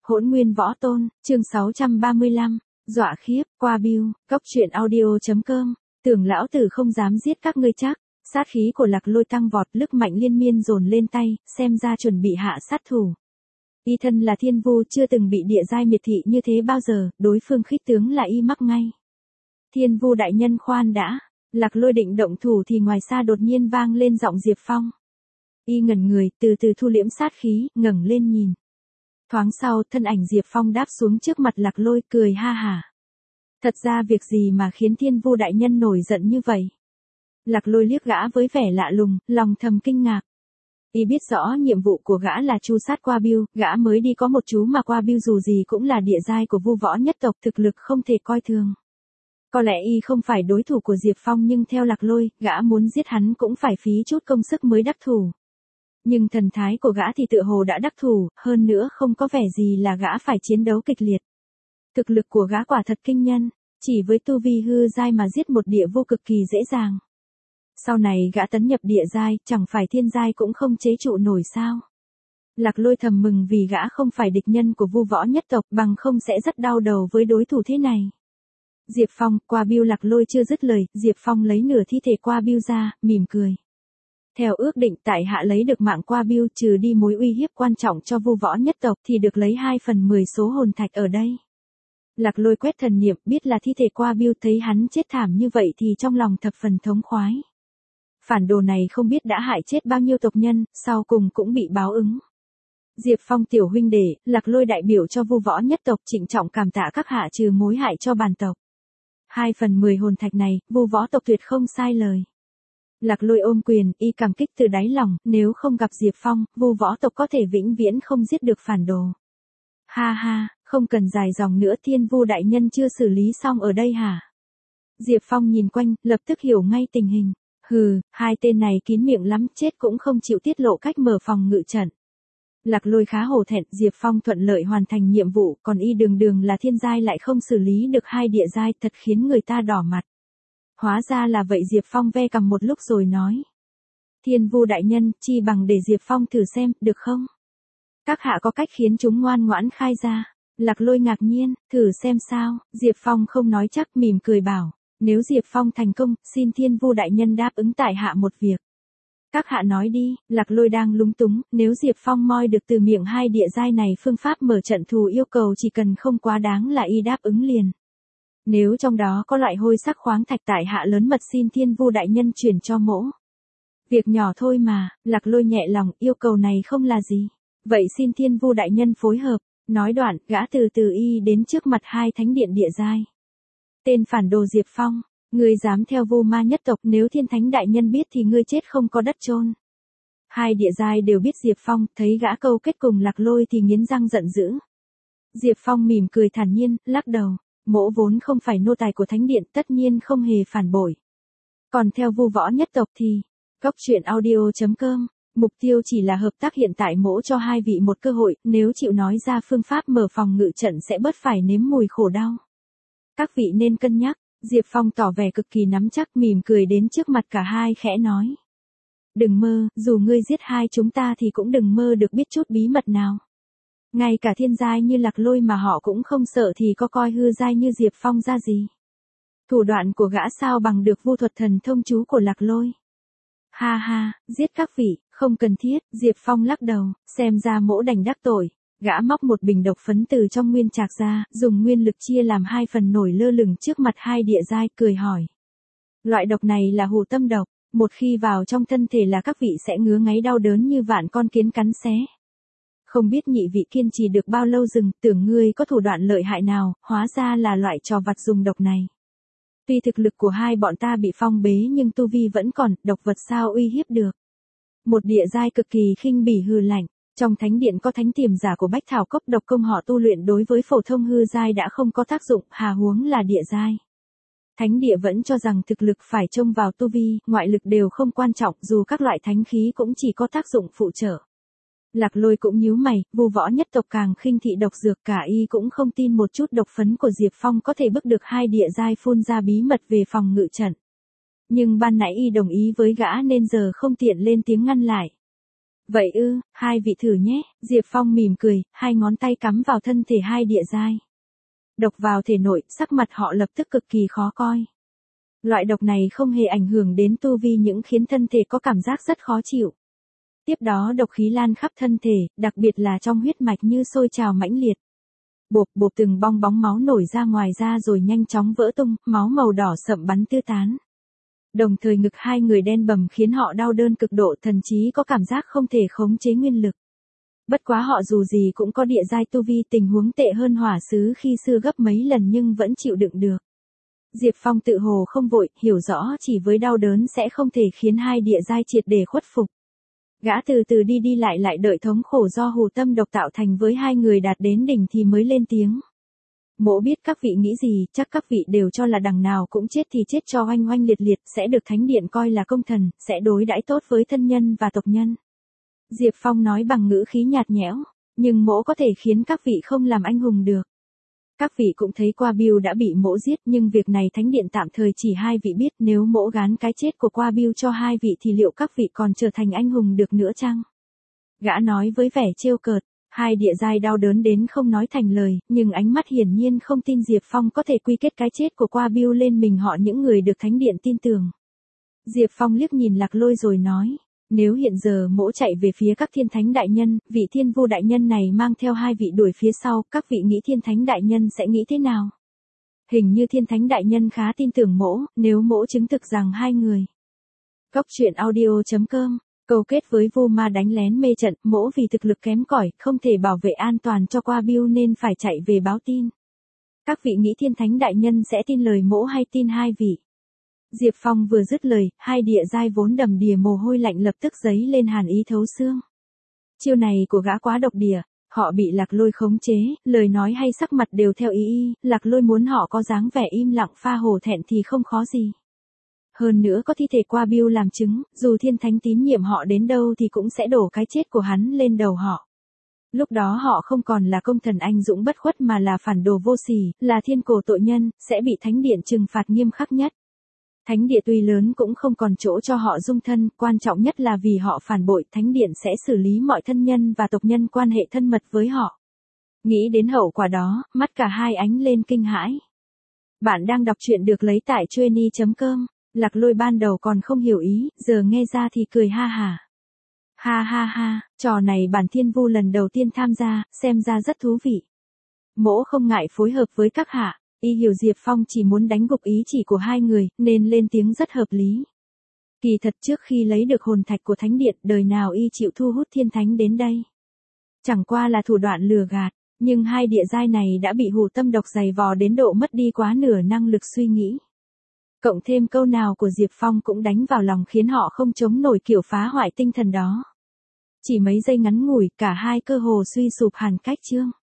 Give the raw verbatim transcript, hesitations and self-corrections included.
Hỗn Nguyên Võ Tôn, chương sáu trăm ba mươi lăm, dọa khiếp, qua bill, cốc truyện audio chấm com, tưởng lão tử không dám giết các ngươi chắc, sát khí của Lạc Lôi tăng vọt, lực mạnh liên miên dồn lên tay, xem ra chuẩn bị hạ sát thủ. Y thân là thiên vu chưa từng bị địa giai miệt thị như thế bao giờ, đối phương khích tướng là y mắc ngay. Thiên vu đại nhân khoan đã, Lạc Lôi định động thủ thì ngoài xa đột nhiên vang lên giọng Diệp Phong. Y ngẩn người, từ từ thu liễm sát khí, ngẩng lên nhìn. Thoáng sau, thân ảnh Diệp Phong đáp xuống trước mặt Lạc Lôi, cười ha hả. Thật ra việc gì mà khiến thiên vu đại nhân nổi giận như vậy? Lạc Lôi liếc gã với vẻ lạ lùng, lòng thầm kinh ngạc. Y biết rõ nhiệm vụ của gã là tru sát Qua Bill, gã mới đi có một chú mà Qua Bill dù gì cũng là địa giai của vu võ nhất tộc, thực lực không thể coi thường. Có lẽ y không phải đối thủ của Diệp Phong nhưng theo Lạc Lôi, gã muốn giết hắn cũng phải phí chút công sức mới đắc thủ. Nhưng thần thái của gã thì tựa hồ đã đắc thủ, hơn nữa không có vẻ gì là gã phải chiến đấu kịch liệt. Thực lực của gã quả thật kinh nhân, chỉ với tu vi hư giai mà giết một địa vô cực kỳ dễ dàng. Sau này gã tấn nhập địa giai, chẳng phải thiên giai cũng không chế trụ nổi sao. Lạc Lôi thầm mừng vì gã không phải địch nhân của vu võ nhất tộc, bằng không sẽ rất đau đầu với đối thủ thế này. Diệp Phong, Qua Bill. Lạc Lôi chưa dứt lời, Diệp Phong lấy nửa thi thể Qua Bill ra, mỉm cười. Theo ước định tại hạ lấy được mạng Qua Bill, trừ đi mối uy hiếp quan trọng cho vu võ nhất tộc thì được lấy hai phần mười số hồn thạch ở đây. Lạc Lôi quét thần niệm, biết là thi thể Qua Bill, thấy hắn chết thảm như vậy thì trong lòng thập phần thống khoái. Phản đồ này không biết đã hại chết bao nhiêu tộc nhân, sau cùng cũng bị báo ứng. Diệp Phong tiểu huynh đệ, Lạc Lôi đại biểu cho vu võ nhất tộc trịnh trọng cảm tạ các hạ trừ mối hại cho bản tộc. Hai phần mười hồn thạch này, vu võ tộc tuyệt không sai lời. Lạc Lôi ôm quyền, y cảm kích từ đáy lòng, nếu không gặp Diệp Phong, vu võ tộc có thể vĩnh viễn không giết được phản đồ. Ha ha, không cần dài dòng nữa, thiên vu đại nhân chưa xử lý xong ở đây hả? Diệp Phong nhìn quanh, lập tức hiểu ngay tình hình. Hừ, hai tên này kín miệng lắm, chết cũng không chịu tiết lộ cách mở phòng ngự trận. Lạc Lôi khá hổ thẹn, Diệp Phong thuận lợi hoàn thành nhiệm vụ, còn y đường đường là thiên giai lại không xử lý được hai địa giai, thật khiến người ta đỏ mặt. Hóa ra là vậy. Diệp Phong ve cằm một lúc rồi nói. Thiên vu đại nhân, chi bằng để Diệp Phong thử xem, được không? Các hạ có cách khiến chúng ngoan ngoãn khai ra. Lạc Lôi ngạc nhiên, thử xem sao, Diệp Phong không nói chắc, mỉm cười bảo. Nếu Diệp Phong thành công, xin thiên vu đại nhân đáp ứng tại hạ một việc. Các hạ nói đi. Lạc Lôi đang lúng túng, nếu Diệp Phong moi được từ miệng hai địa giai này phương pháp mở trận thù yêu cầu chỉ cần không quá đáng là y đáp ứng liền. Nếu trong đó có loại hôi sắc khoáng thạch tại hạ lớn mật xin thiên vu đại nhân chuyển cho mỗ. Việc nhỏ thôi mà, Lạc Lôi nhẹ lòng, yêu cầu này không là gì. Vậy xin thiên vu đại nhân phối hợp. Nói đoạn, gã từ từ y đến trước mặt hai thánh điện địa giai. Tên phản đồ Diệp Phong, ngươi dám theo vu ma nhất tộc, nếu thiên thánh đại nhân biết thì ngươi chết không có đất chôn. Hai địa giai đều biết Diệp Phong, thấy gã câu kết cùng Lạc Lôi thì nghiến răng giận dữ. Diệp Phong mỉm cười thản nhiên, lắc đầu. Mỗ vốn không phải nô tài của thánh điện, tất nhiên không hề phản bội. Còn theo vu võ nhất tộc thì, cốc truyện audio chấm com, mục tiêu chỉ là hợp tác. Hiện tại mỗ cho hai vị một cơ hội, nếu chịu nói ra phương pháp mở phòng ngự trận sẽ bớt phải nếm mùi khổ đau. Các vị nên cân nhắc. Diệp Phong tỏ vẻ cực kỳ nắm chắc, mỉm cười đến trước mặt cả hai khẽ nói. Đừng mơ, dù ngươi giết hai chúng ta thì cũng đừng mơ được biết chút bí mật nào. Ngay cả thiên giai như Lạc Lôi mà họ cũng không sợ thì có coi hư giai như Diệp Phong ra gì. Thủ đoạn của gã sao bằng được vu thuật thần thông chú của Lạc Lôi. Ha ha, giết các vị, không cần thiết. Diệp Phong lắc đầu, xem ra mỗ đành đắc tội. Gã móc một bình độc phấn từ trong nguyên trạc ra, dùng nguyên lực chia làm hai phần nổi lơ lửng trước mặt hai địa giai, cười hỏi. Loại độc này là hủ tâm độc, một khi vào trong thân thể là các vị sẽ ngứa ngáy đau đớn như vạn con kiến cắn xé. Không biết nhị vị kiên trì được bao lâu dừng, tưởng ngươi có thủ đoạn lợi hại nào, hóa ra là loại trò vặt dùng độc này. Tuy thực lực của hai bọn ta bị phong bế nhưng tu vi vẫn còn, độc vật sao uy hiếp được. Một địa giai cực kỳ khinh bỉ hừ lạnh. Trong thánh điện có thánh tiềm giả của Bách Thảo Cốc, độc công họ tu luyện đối với phổ thông hư giai đã không có tác dụng, hà huống là địa giai. Thánh địa vẫn cho rằng thực lực phải trông vào tu vi, ngoại lực đều không quan trọng, dù các loại thánh khí cũng chỉ có tác dụng phụ trợ. Lạc Lôi cũng nhíu mày, vu võ nhất tộc càng khinh thị độc dược, cả y cũng không tin một chút độc phấn của Diệp Phong có thể bức được hai địa giai phun ra bí mật về phòng ngự trận. Nhưng ban nãy y đồng ý với gã nên giờ không tiện lên tiếng ngăn lại. Vậy ư, hai vị thử nhé, Diệp Phong mỉm cười, hai ngón tay cắm vào thân thể hai địa giai. Độc vào thể nội, sắc mặt họ lập tức cực kỳ khó coi. Loại độc này không hề ảnh hưởng đến tu vi những khiến thân thể có cảm giác rất khó chịu. Tiếp đó độc khí lan khắp thân thể, đặc biệt là trong huyết mạch như sôi trào mãnh liệt. Bộp bộp từng bong bóng máu nổi ra ngoài ra rồi nhanh chóng vỡ tung, máu màu đỏ sậm bắn tứ tán. Đồng thời ngực hai người đen bầm khiến họ đau đớn cực độ, thậm chí có cảm giác không thể khống chế nguyên lực. Bất quá họ dù gì cũng có địa giai tu vi, tình huống tệ hơn hỏa sứ khi xưa gấp mấy lần nhưng vẫn chịu đựng được. Diệp Phong tự hồ không vội, hiểu rõ chỉ với đau đớn sẽ không thể khiến hai địa giai triệt để khuất phục. Gã từ từ đi đi lại lại đợi thống khổ do hù tâm độc tạo thành với hai người đạt đến đỉnh thì mới lên tiếng. Mỗ biết các vị nghĩ gì, chắc các vị đều cho là đằng nào cũng chết thì chết cho oanh oanh liệt liệt, sẽ được thánh điện coi là công thần, sẽ đối đãi tốt với thân nhân và tộc nhân. Diệp Phong nói bằng ngữ khí nhạt nhẽo, nhưng mỗ có thể khiến các vị không làm anh hùng được. Các vị cũng thấy Qua Bill đã bị mỗ giết, nhưng việc này thánh điện tạm thời chỉ hai vị biết, nếu mỗ gán cái chết của Qua Bill cho hai vị thì liệu các vị còn trở thành anh hùng được nữa chăng? Gã nói với vẻ trêu cợt, hai địa giai đau đớn đến không nói thành lời, nhưng ánh mắt hiển nhiên không tin Diệp Phong có thể quy kết cái chết của Qua Bill lên mình họ, những người được thánh điện tin tưởng. Diệp Phong liếc nhìn Lạc Lôi rồi nói, nếu hiện giờ mỗ chạy về phía các thiên thánh đại nhân, vị thiên vu đại nhân này mang theo hai vị đuổi phía sau, các vị nghĩ thiên thánh đại nhân sẽ nghĩ thế nào? Hình như thiên thánh đại nhân khá tin tưởng mỗ, nếu mỗ chứng thực rằng hai người. Cốc truyện audio chấm com, câu kết với Vu Ma đánh lén mê trận, mỗ vì thực lực kém cỏi, không thể bảo vệ an toàn cho Qua Bill nên phải chạy về báo tin. Các vị nghĩ thiên thánh đại nhân sẽ tin lời mỗ hay tin hai vị? Diệp Phong vừa dứt lời, hai địa giai vốn đầm đìa mồ hôi lạnh lập tức dấy lên hàn ý thấu xương. Chiêu này của gã quá độc địa, họ bị Lạc Lôi khống chế, lời nói hay sắc mặt đều theo ý y, Lạc Lôi muốn họ có dáng vẻ im lặng pha hổ thẹn thì không khó gì. Hơn nữa có thi thể Qua Bill làm chứng, dù thiên thánh tín nhiệm họ đến đâu thì cũng sẽ đổ cái chết của hắn lên đầu họ. Lúc đó họ không còn là công thần anh dũng bất khuất mà là phản đồ vô sỉ, là thiên cổ tội nhân, sẽ bị thánh điện trừng phạt nghiêm khắc nhất. Thánh địa tuy lớn cũng không còn chỗ cho họ dung thân, quan trọng nhất là vì họ phản bội, thánh điện sẽ xử lý mọi thân nhân và tộc nhân quan hệ thân mật với họ. Nghĩ đến hậu quả đó, mắt cả hai ánh lên kinh hãi. Bạn đang đọc truyện được lấy tại chuyenny chấm com. Lạc Lôi ban đầu còn không hiểu ý, giờ nghe ra thì cười ha hả. Ha ha ha, trò này bản thiên vu lần đầu tiên tham gia, xem ra rất thú vị. Mỗ không ngại phối hợp với các hạ. Y hiểu Diệp Phong chỉ muốn đánh gục ý chỉ của hai người, nên lên tiếng rất hợp lý. Kỳ thật trước khi lấy được hồn thạch của thánh điện, đời nào y chịu thu hút thiên thánh đến đây. Chẳng qua là thủ đoạn lừa gạt, nhưng hai địa giai này đã bị hù tâm độc dày vò đến độ mất đi quá nửa năng lực suy nghĩ. Cộng thêm câu nào của Diệp Phong cũng đánh vào lòng khiến họ không chống nổi kiểu phá hoại tinh thần đó. Chỉ mấy giây ngắn ngủi, cả hai cơ hồ suy sụp hẳn cách chương.